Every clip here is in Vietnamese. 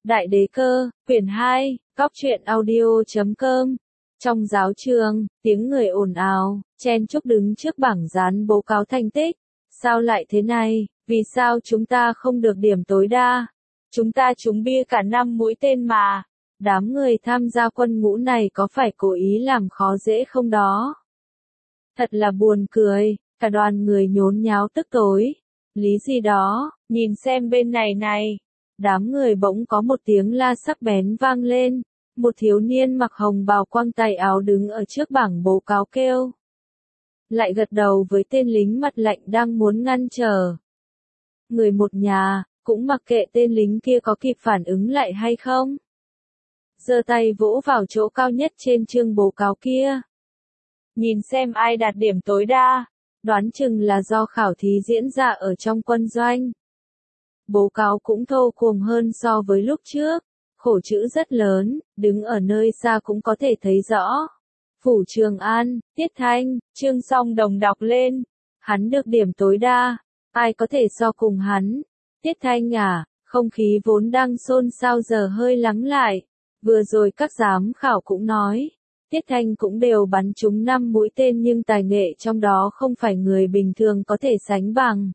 Đại đế cơ, quyển 2, Góc truyện audio.com. Trong giáo trường, tiếng người ồn ào, chen chúc đứng trước bảng dán báo cáo thành tích. Sao lại thế này, vì sao chúng ta không được điểm tối đa? Chúng ta trúng bia cả 5 mũi tên mà. Đám người tham gia quân ngũ này có phải cố ý làm khó dễ không đó? Thật là buồn cười, cả đoàn người nhốn nháo tức tối. Lý gì đó, nhìn xem bên này này. Đám người bỗng có một tiếng la sắc bén vang lên. Một thiếu niên mặc hồng bào quăng tay áo đứng ở trước bảng báo cáo kêu. Lại gật đầu với tên lính mặt lạnh đang muốn ngăn trở. Người một nhà, cũng mặc kệ tên lính kia có kịp phản ứng lại hay không. Giơ tay vỗ vào chỗ cao nhất trên chương báo cáo kia. Nhìn xem ai đạt điểm tối đa, đoán chừng là do khảo thí diễn ra ở trong quân doanh. Báo cáo cũng thô cuồng hơn so với lúc trước, khổ chữ rất lớn, đứng ở nơi xa cũng có thể thấy rõ. Phủ Trường An, Tiết Thanh, Trương Song Đồng đọc lên. Hắn được điểm tối đa, ai có thể so cùng hắn? Tiết Thanh à, không khí vốn đang xôn xao giờ hơi lắng lại. Vừa rồi các giám khảo cũng nói, Tiết Thanh cũng đều bắn trúng 5 mũi tên nhưng tài nghệ trong đó không phải người bình thường có thể sánh bằng.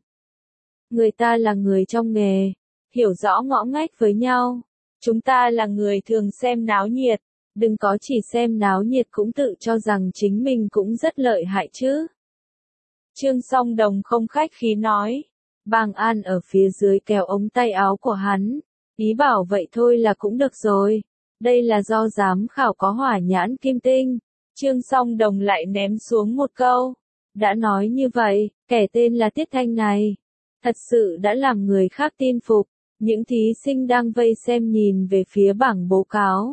Người ta là người trong nghề, hiểu rõ ngõ ngách với nhau. Chúng ta là người thường xem náo nhiệt, đừng có chỉ xem náo nhiệt cũng tự cho rằng chính mình cũng rất lợi hại chứ. Trương Song Đồng không khách khí nói. Bàng An ở phía dưới kéo ống tay áo của hắn, ý bảo vậy thôi là cũng được rồi. Đây là do giám khảo có hỏa nhãn kim tinh. Trương Song Đồng lại ném xuống một câu. Đã nói như vậy, kẻ tên là Tiết Thanh này, thật sự đã làm người khác tin phục. Những thí sinh đang vây xem nhìn về phía bảng báo cáo.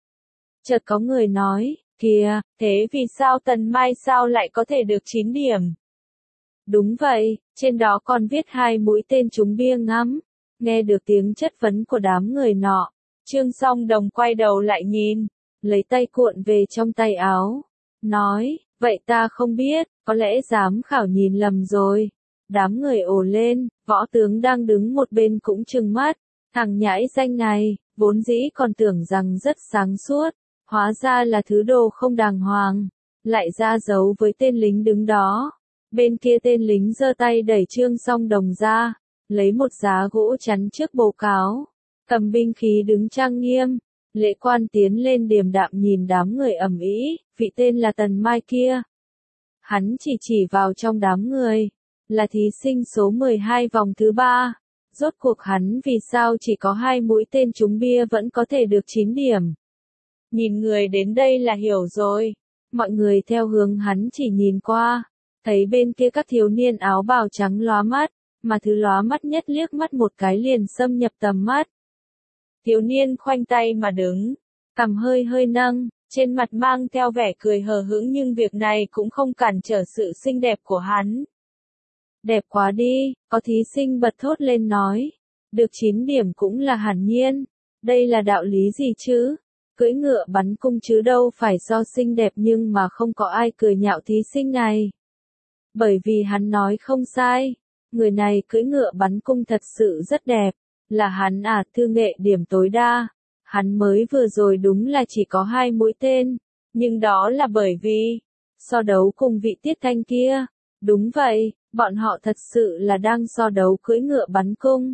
Chợt có người nói, kìa, thế vì sao Tần Mai sao lại có thể được 9 điểm? Đúng vậy, trên đó còn viết 2 mũi tên trúng bia ngắm. Nghe được tiếng chất vấn của đám người nọ, Trương Song Đồng quay đầu lại nhìn, lấy tay cuộn về trong tay áo, nói, vậy ta không biết, có lẽ giám khảo nhìn lầm rồi. Đám người ồ lên, võ tướng đang đứng một bên cũng trừng mắt, thằng nhãi danh này, vốn dĩ còn tưởng rằng rất sáng suốt, hóa ra là thứ đồ không đàng hoàng, lại ra dấu với tên lính đứng đó. Bên kia tên lính giơ tay đẩy Trương Song Đồng ra, lấy một giá gỗ chắn trước báo cáo, cầm binh khí đứng trang nghiêm. Lễ quan tiến lên điềm đạm nhìn đám người ầm ĩ, vị tên là Tần Mai kia. Hắn chỉ vào trong đám người, là thí sinh số 12 vòng thứ 3. Rốt cuộc hắn vì sao chỉ có 2 mũi tên trúng bia vẫn có thể được 9 điểm. Nhìn người đến đây là hiểu rồi. Mọi người theo hướng hắn chỉ nhìn qua, thấy bên kia các thiếu niên áo bào trắng lóa mắt, mà thứ lóa mắt nhất liếc mắt một cái liền xâm nhập tầm mắt. Thiếu niên khoanh tay mà đứng, cằm hơi nâng, trên mặt mang theo vẻ cười hờ hững nhưng việc này cũng không cản trở sự xinh đẹp của hắn. Đẹp quá đi, có thí sinh bật thốt lên nói. Được 9 điểm cũng là hẳn nhiên. Đây là đạo lý gì chứ? Cưỡi ngựa bắn cung chứ đâu phải do xinh đẹp nhưng mà không có ai cười nhạo thí sinh này. Bởi vì hắn nói không sai. Người này cưỡi ngựa bắn cung thật sự rất đẹp. Là hắn à, thư nghệ điểm tối đa. Hắn mới vừa rồi đúng là chỉ có 2 mũi tên. Nhưng đó là bởi vì so đấu cùng vị Tiết Thanh kia. Đúng vậy. Bọn họ thật sự là đang so đấu cưỡi ngựa bắn cung.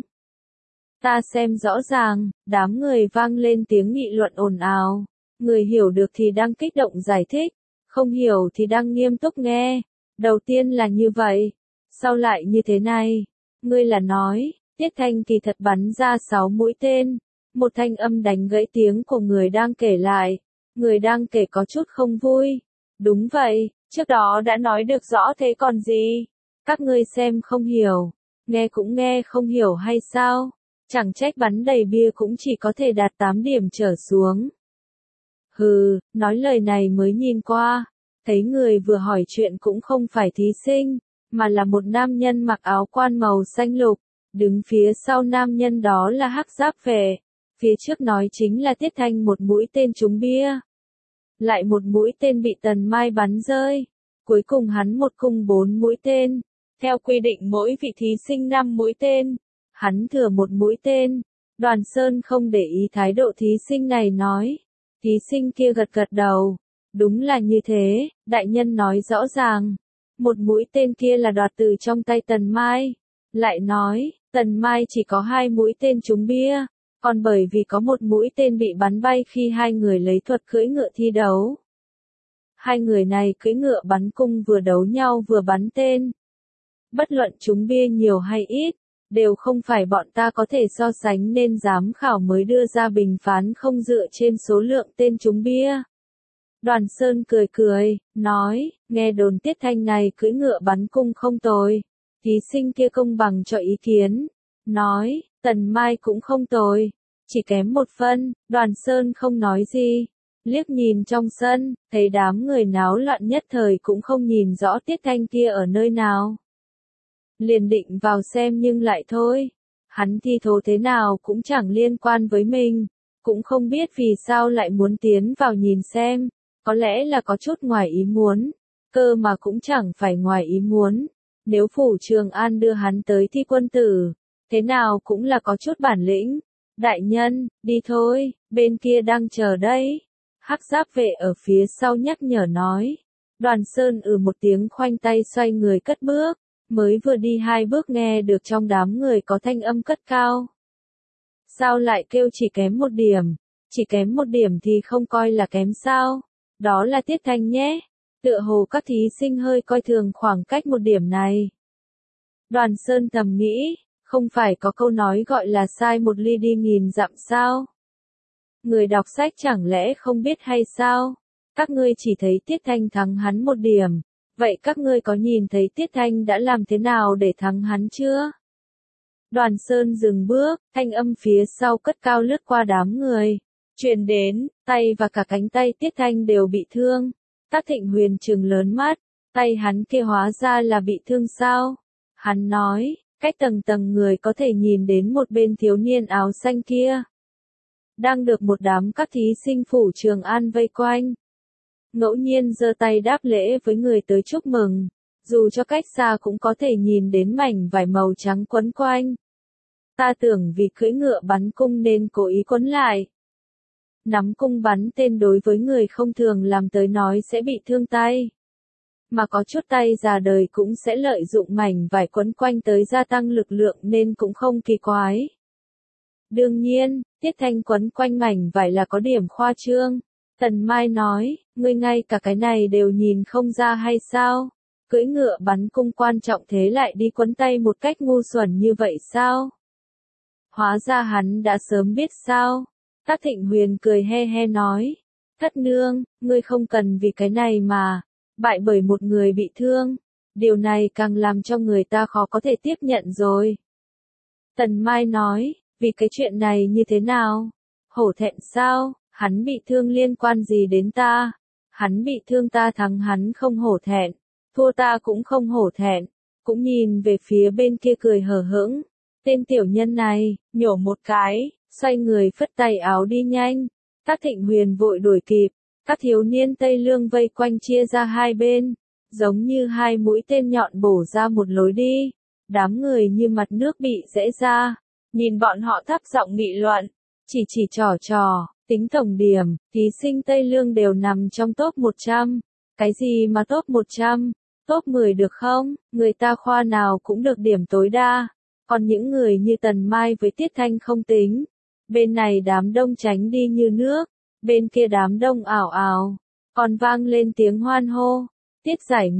Ta xem rõ ràng, đám người vang lên tiếng nghị luận ồn ào. Người hiểu được thì đang kích động giải thích, không hiểu thì đang nghiêm túc nghe. Đầu tiên là như vậy, sau lại như thế này. Ngươi là nói, Tiết Thanh kỳ thật bắn ra 6 mũi tên. Một thanh âm đánh gãy tiếng của người đang kể lại. Người đang kể có chút không vui. Đúng vậy, trước đó đã nói được rõ thế còn gì. Các ngươi xem không hiểu, nghe cũng nghe không hiểu hay sao? Chẳng trách bắn đầy bia cũng chỉ có thể đạt 8 điểm trở xuống. Hừ, nói lời này mới nhìn qua, thấy người vừa hỏi chuyện cũng không phải thí sinh, mà là một nam nhân mặc áo quan màu xanh lục, đứng phía sau nam nhân đó là hắc giáp vệ, phía trước nói chính là Tiết Thanh một mũi tên trúng bia. Lại một mũi tên bị Tần Mai bắn rơi, cuối cùng hắn một cung 4 mũi tên. Theo quy định mỗi vị thí sinh 5 mũi tên, hắn thừa 1 mũi tên, Đoàn Sơn không để ý thái độ thí sinh này nói. Thí sinh kia gật gật đầu. Đúng là như thế, đại nhân nói rõ ràng. Một mũi tên kia là đoạt từ trong tay Tần Mai. Lại nói, Tần Mai chỉ có 2 mũi tên trúng bia, còn bởi vì có một mũi tên bị bắn bay khi hai người lấy thuật cưỡi ngựa thi đấu. Hai người này cưỡi ngựa bắn cung vừa đấu nhau vừa bắn tên. Bất luận trúng bia nhiều hay ít, đều không phải bọn ta có thể so sánh nên giám khảo mới đưa ra bình phán không dựa trên số lượng tên trúng bia. Đoàn Sơn cười cười, nói, nghe đồn Tiết Thanh này cưỡi ngựa bắn cung không tồi. Thí sinh kia công bằng cho ý kiến. Nói, Tần Mai cũng không tồi. Chỉ kém 1 phân, Đoàn Sơn không nói gì. Liếc nhìn trong sân, thấy đám người náo loạn nhất thời cũng không nhìn rõ Tiết Thanh kia ở nơi nào. Liền định vào xem nhưng lại thôi. Hắn thi thố thế nào cũng chẳng liên quan với mình. Cũng không biết vì sao lại muốn tiến vào nhìn xem. Có lẽ là có chút ngoài ý muốn. Cơ mà cũng chẳng phải ngoài ý muốn. Nếu Phủ Trường An đưa hắn tới thi quân tử, thế nào cũng là có chút bản lĩnh. Đại nhân, đi thôi, bên kia đang chờ đấy. Hắc Giáp vệ ở phía sau nhắc nhở nói. Đoàn Sơn một tiếng khoanh tay xoay người cất bước. Mới vừa đi 2 bước nghe được trong đám người có thanh âm cất cao. Sao lại kêu chỉ kém 1 điểm? Chỉ kém 1 điểm thì không coi là kém sao? Đó là Tiết Thanh nhé. Tựa hồ các thí sinh hơi coi thường khoảng cách 1 điểm này. Đoàn Sơn thầm nghĩ, không phải có câu nói gọi là sai 1 ly đi nghìn dặm sao? Người đọc sách chẳng lẽ không biết hay sao? Các ngươi chỉ thấy Tiết Thanh thắng hắn 1 điểm. Vậy các ngươi có nhìn thấy Tiết Thanh đã làm thế nào để thắng hắn chưa? Đoàn Sơn dừng bước, thanh âm phía sau cất cao lướt qua đám người. Truyền đến, tay và cả cánh tay Tiết Thanh đều bị thương. Tác Thịnh Huyền trừng lớn mắt, tay hắn kia hóa ra là bị thương sao? Hắn nói, cách tầng tầng người có thể nhìn đến một bên thiếu niên áo xanh kia. Đang được một đám các thí sinh Phủ Trường An vây quanh. Ngẫu nhiên giơ tay đáp lễ với người tới chúc mừng, dù cho cách xa cũng có thể nhìn đến mảnh vải màu trắng quấn quanh. Ta tưởng vì cưỡi ngựa bắn cung nên cố ý quấn lại. Nắm cung bắn tên đối với người không thường làm tới nói sẽ bị thương tay. Mà có chút tay già đời cũng sẽ lợi dụng mảnh vải quấn quanh tới gia tăng lực lượng nên cũng không kỳ quái. Đương nhiên, Tiết Thanh quấn quanh mảnh vải là có điểm khoa trương. Tần Mai nói, ngươi ngay cả cái này đều nhìn không ra hay sao? Cưỡi ngựa bắn cung quan trọng thế lại đi quấn tay một cách ngu xuẩn như vậy sao? Hóa ra hắn đã sớm biết sao? Tác Thịnh Huyền cười he he nói, thất nương, ngươi không cần vì cái này mà, bại bởi một người bị thương. Điều này càng làm cho người ta khó có thể tiếp nhận rồi. Tần Mai nói, vì cái chuyện này như thế nào? Hổ thẹn sao? Hắn bị thương liên quan gì đến ta? Hắn bị thương ta thắng hắn không hổ thẹn, thua ta cũng không hổ thẹn. Cũng nhìn về phía bên kia cười hờ hững. Tên tiểu nhân này, nhổ một cái, xoay người phất tay áo đi nhanh. Tác Thịnh Huyền vội đuổi kịp. Các thiếu niên Tây Lương vây quanh chia ra 2 bên, giống như 2 mũi tên nhọn bổ ra một lối đi. Đám người như mặt nước bị rẽ ra. Nhìn bọn họ thấp giọng nghị luận, chỉ trò. Tính tổng điểm, thí sinh Tây Lương đều nằm trong top 100. Cái gì mà top 100? Top 10 được không? Người ta khoa nào cũng được điểm tối đa. Còn những người như Tần Mai với Tiết Thanh không tính. Bên này đám đông tránh đi như nước. Bên kia đám đông ảo ảo. Còn vang lên tiếng hoan hô. Tiết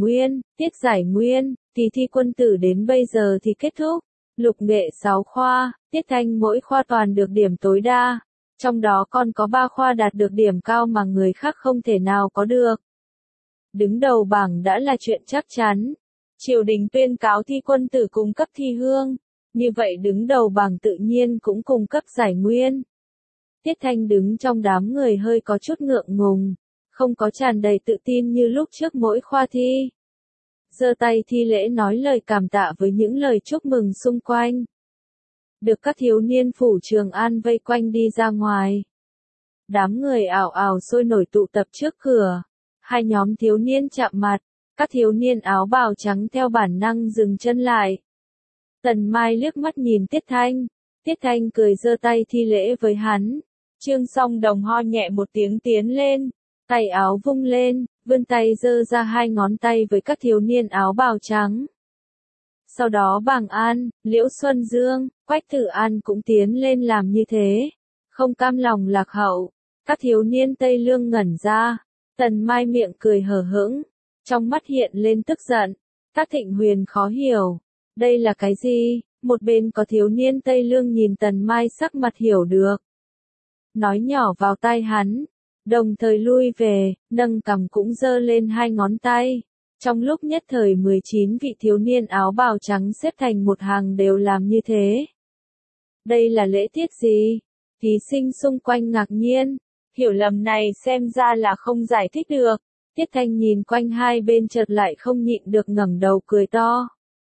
giải nguyên, kỳ thi quân tử đến bây giờ thì kết thúc. Lục nghệ 6 khoa, Tiết Thanh mỗi khoa toàn được điểm tối đa. Trong đó còn có 3 khoa đạt được điểm cao mà người khác không thể nào có được. Đứng đầu bảng đã là chuyện chắc chắn. Triều đình tuyên cáo thi quân tử cung cấp thi hương. Như vậy đứng đầu bảng tự nhiên cũng cung cấp giải nguyên. Tiết Thanh đứng trong đám người hơi có chút ngượng ngùng. Không có tràn đầy tự tin như lúc trước mỗi khoa thi. Giơ tay thi lễ nói lời cảm tạ với những lời chúc mừng xung quanh. Được các thiếu niên Phủ Trường An vây quanh đi ra ngoài. Đám người ảo ảo sôi nổi tụ tập trước cửa. 2 nhóm thiếu niên chạm mặt. Các thiếu niên áo bào trắng theo bản năng dừng chân lại. Tần Mai liếc mắt nhìn Tiết Thanh. Tiết Thanh cười giơ tay thi lễ với hắn. Trương Song Đồng ho nhẹ một tiếng tiến lên, tay áo vung lên, vươn tay giơ ra 2 ngón tay với các thiếu niên áo bào trắng. Sau đó Bàng An, Liễu Xuân Dương, Quách Tử An cũng tiến lên làm như thế, không cam lòng lạc hậu. Các thiếu niên Tây Lương ngẩn ra, Tần Mai miệng cười hờ hững, trong mắt hiện lên tức giận. Các Thịnh Huyền khó hiểu, đây là cái gì? Một bên có thiếu niên Tây Lương nhìn Tần Mai sắc mặt hiểu được, nói nhỏ vào tai hắn, đồng thời lui về, nâng cằm cũng giơ lên 2 ngón tay. Trong lúc nhất thời 19 vị thiếu niên áo bào trắng xếp thành một hàng đều làm như thế. Đây là lễ tiết gì? Thí sinh xung quanh ngạc nhiên, hiểu lầm này xem ra là không giải thích được. Tiết Thanh nhìn quanh hai bên chợt lại không nhịn được ngẩng đầu cười to.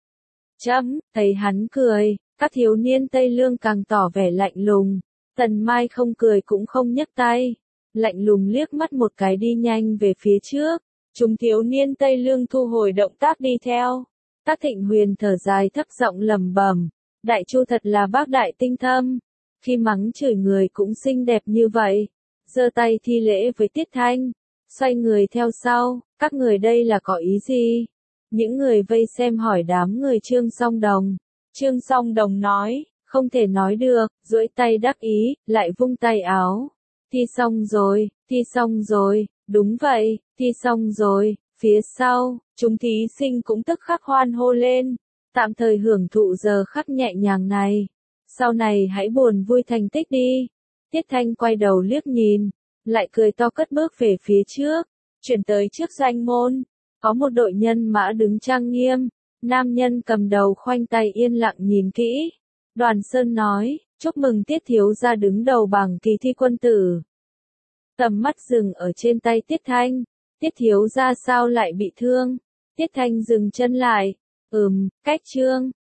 Thấy hắn cười, các thiếu niên Tây Lương càng tỏ vẻ lạnh lùng. Tần Mai không cười cũng không nhấc tay, lạnh lùng liếc mắt một cái đi nhanh về phía trước. Chúng thiếu niên Tây Lương thu hồi động tác đi theo. Các Thịnh Huyền thở dài thấp giọng lẩm bẩm, Đại Chu thật là bác đại tinh thâm, khi mắng chửi người cũng xinh đẹp như vậy. Giơ tay thi lễ với Tiết Thanh, xoay người theo sau, các người đây là có ý gì? Những người vây xem hỏi đám người Trương Song Đồng. Trương Song Đồng nói, không thể nói được, duỗi tay đắc ý, lại vung tay áo. Thi xong rồi, đúng vậy, thi xong rồi. Phía sau, chúng thí sinh cũng tức khắc hoan hô lên, tạm thời hưởng thụ giờ khắc nhẹ nhàng này. Sau này hãy buồn vui thành tích đi. Tiết Thanh quay đầu liếc nhìn, lại cười to cất bước về phía trước, chuyển tới trước doanh môn. Có một đội nhân mã đứng trang nghiêm, nam nhân cầm đầu khoanh tay yên lặng nhìn kỹ. Đoàn Sơn nói, chúc mừng Tiết thiếu gia đứng đầu bảng kỳ thi quân tử. Tầm mắt dừng ở trên tay Tiết Thanh. Tiết thiếu gia sao lại bị thương? Tiết Thanh dừng chân lại. Cách Trương